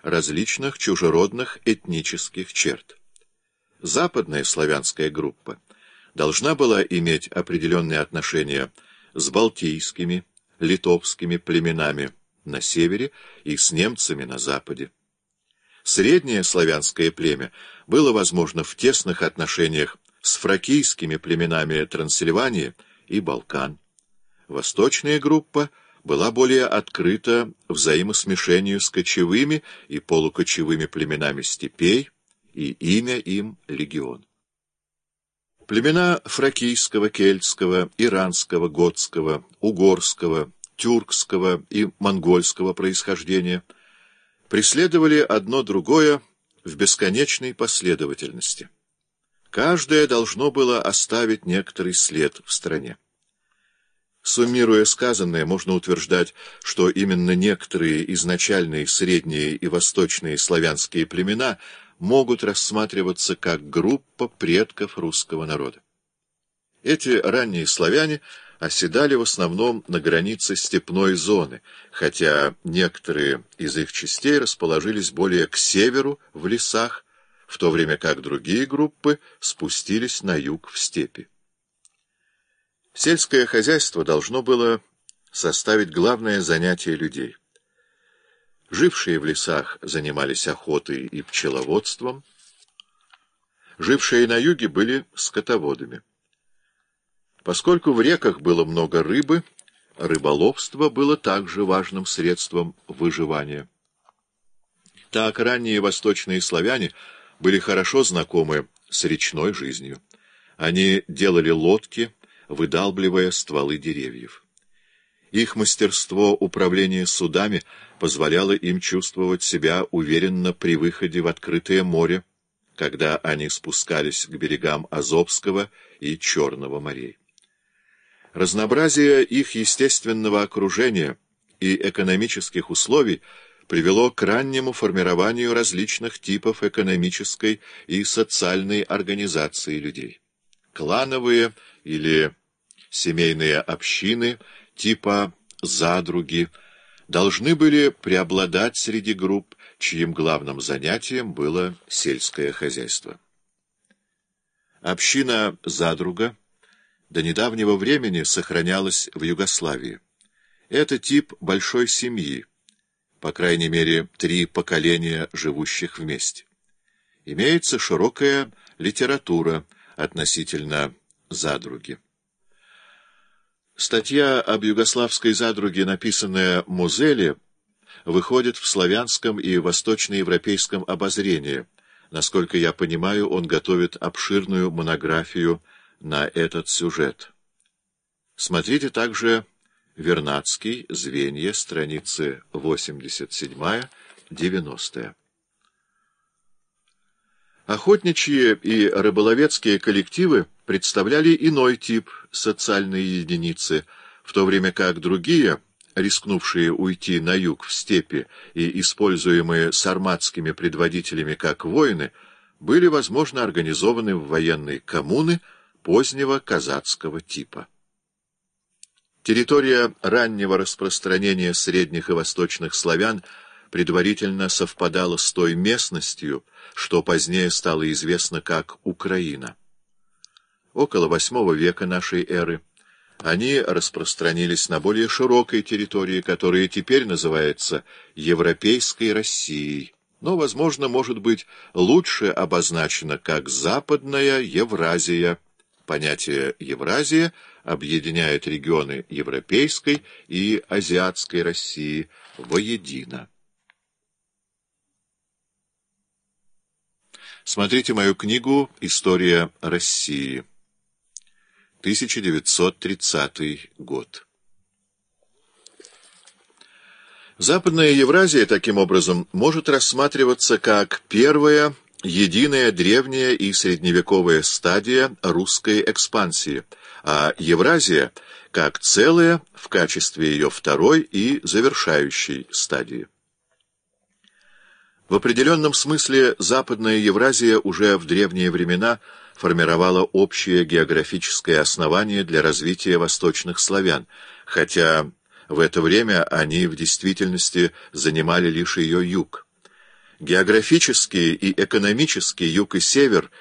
различных чужеродных этнических черт. Западная славянская группа должна была иметь определенные отношения с балтийскими, литовскими племенами на севере и с немцами на западе. Среднее славянское племя было, возможно, в тесных отношениях с фракийскими племенами Трансильвании и Балкан. Восточная группа была более открыта взаимосмешению с кочевыми и полукочевыми племенами степей, и имя им — легион. Племена фракийского, кельтского, иранского, готского, угорского, тюркского и монгольского происхождения преследовали одно другое в бесконечной последовательности. Каждое должно было оставить некоторый след в стране. Суммируя сказанное, можно утверждать, что именно некоторые изначальные средние и восточные славянские племена могут рассматриваться как группа предков русского народа. Эти ранние славяне оседали в основном на границе степной зоны, хотя некоторые из их частей расположились более к северу в лесах, в то время как другие группы спустились на юг в степи. Сельское хозяйство должно было составить главное занятие людей. Жившие в лесах занимались охотой и пчеловодством, жившие на юге были скотоводами. Поскольку в реках было много рыбы, рыболовство было также важным средством выживания. Так ранние восточные славяне были хорошо знакомы с речной жизнью. Они делали лодки, выдалбливая стволы деревьев. Их мастерство управления судами позволяло им чувствовать себя уверенно при выходе в открытое море, когда они спускались к берегам Азовского и Черного морей. Разнообразие их естественного окружения и экономических условий привело к раннему формированию различных типов экономической и социальной организации людей. Клановые или семейные общины типа задруги должны были преобладать среди групп, чьим главным занятием было сельское хозяйство. Община задруга до недавнего времени сохранялась в Югославии. Это тип большой семьи, по крайней мере 3 поколения живущих вместе. Имеется широкая литература относительно задруги. Статья об югославской задруге, написанная Музели, выходит в славянском и восточноевропейском обозрении. Насколько я понимаю, он готовит обширную монографию на этот сюжет. Смотрите также Вернадский, Звенья, страницы 87-90. Охотничьи и рыболовецкие коллективы представляли иной тип социальной единицы, в то время как другие, рискнувшие уйти на юг в степи и используемые сарматскими предводителями как воины, были, возможно, организованы в военные коммуны позднего казацкого типа. Территория раннего распространения средних и восточных славян предварительно совпадала с той местностью, что позднее стало известно как Украина. Около VIII века нашей эры они распространились на более широкой территории, которая теперь называется Европейской Россией, но, возможно, может быть лучше обозначена как Западная Евразия. Понятие «Евразия» объединяет регионы Европейской и Азиатской России воедино. Смотрите мою книгу «История России», 1930 год. Западная Евразия, таким образом, может рассматриваться как первая, единая древняя и средневековая стадия русской экспансии, а Евразия как целая в качестве ее второй и завершающей стадии. В определенном смысле Западная Евразия уже в древние времена формировала общее географическое основание для развития восточных славян, хотя в это время они в действительности занимали лишь ее юг. Географические и экономические юг и север